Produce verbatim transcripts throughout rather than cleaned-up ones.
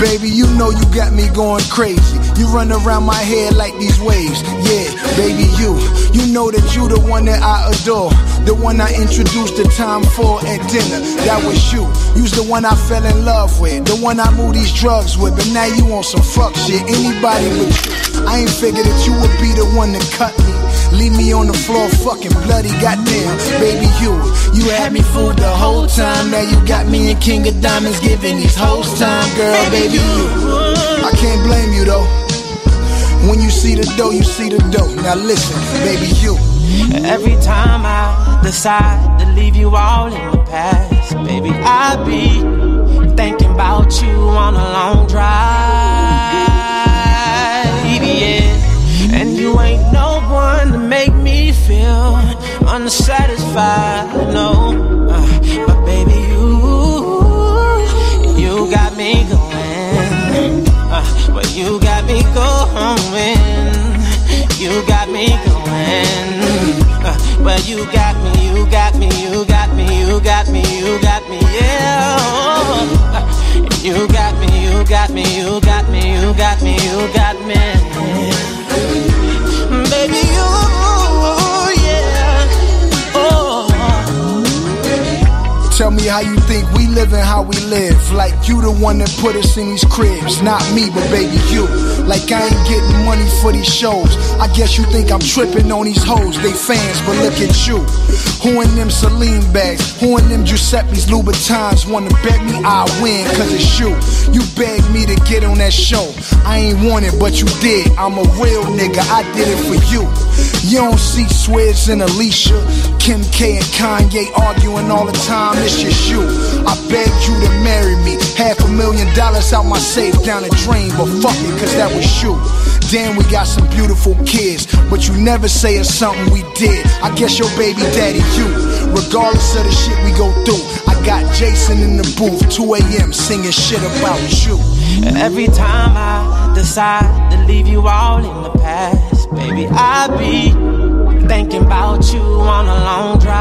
Baby, you know you got me going crazy. You run around my head like these waves. Yeah, baby, you. You know that you the one that I adore. The one I introduced the time for at dinner. That was you. You's the one I fell in love with. The one I moved these drugs with. But now you on some fuck shit. Anybody but you. I ain't figured that you would be the one to cut me. Leave me on the floor fucking bloody, goddamn. Baby, you, you had me fooled the whole time. Now you got me in King of Diamonds giving these hoes time. Girl, baby, you, I can't blame you though. When you see the dough, you see the dough. Now listen, baby, you. Every time I decide to leave you all in the past, baby, I be thinking about you on a long drive, yeah. And you ain't no one to make me feel unsatisfied, no. Uh, but baby, you, you got me going. Uh, but you got me going. You got me going. Uh, but you got me, you got me, you got me, you got me, you got me, yeah. Uh, you got me, you got me, you got me, you got me, you got me. Baby, you, yeah, oh. Tell me how you think we live and how we live. Like you the one that put us in these cribs. Not me, but baby, you. Like I ain't getting money for these shows. I guess you think I'm tripping on these hoes. They fans, but look at you. Who in them Celine bags? Who in them Giuseppe's Louboutins? Wanna bet me I win, cause it's you. You begged me to get on that show. I ain't want it, but you did. I'm a real nigga, I did it for you. You don't see Swizz and Alicia, Kim K and Kanye arguing all the time. It's just you. I begged you to marry me. Half a million dollars out my safe down the drain, but fuck it, cause that was you. Damn, we got some beautiful kids, but you never say it's something we did. I guess your baby daddy you. Regardless of the shit we go through, I got Jason in the booth, two a.m. singing shit about you. Every time I decide to leave you all in the past, baby, I be thinking about you on a long drive,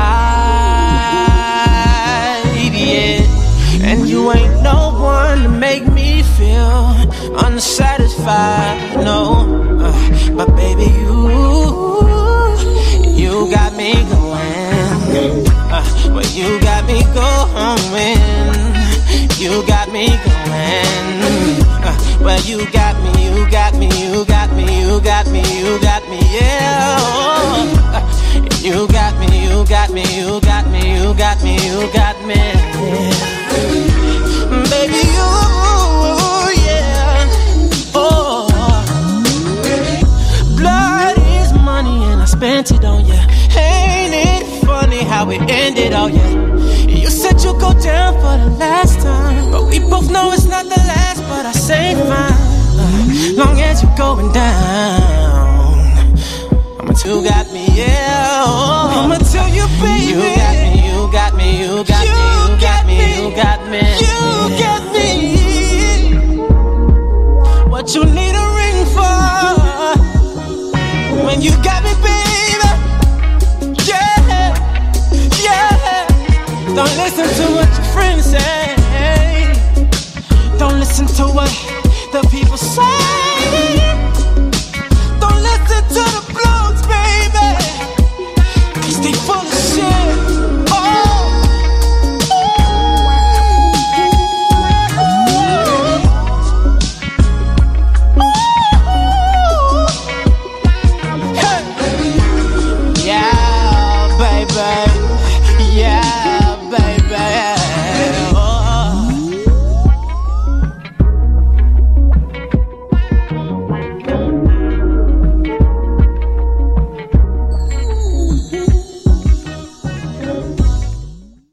yeah. And you ain't no one to make me feel unsatisfied, no. Uh, but baby, you, you got me going. Uh, but you got me going. You got me going. Uh, well, you got me, you got me, you got me, you got me, you got me, yeah. Uh, you got me, you got me, you got me, you got me, you got me. Yeah. Baby, you, yeah. Oh, blood is money and I spent it on you. Ain't it funny how it ended, oh yeah. You said you'd go down for the last time, but we both know it's not the last, but I say fine. Uh, long as you're going down, I'ma tell you got me, yeah. Oh, I'ma tell you, baby. You got me, you got me, you got you me, you got me, me, you got me. You got me. What you need a ring for when you got me, baby? Yeah, yeah. Don't listen to what your friends say. Don't listen to what the people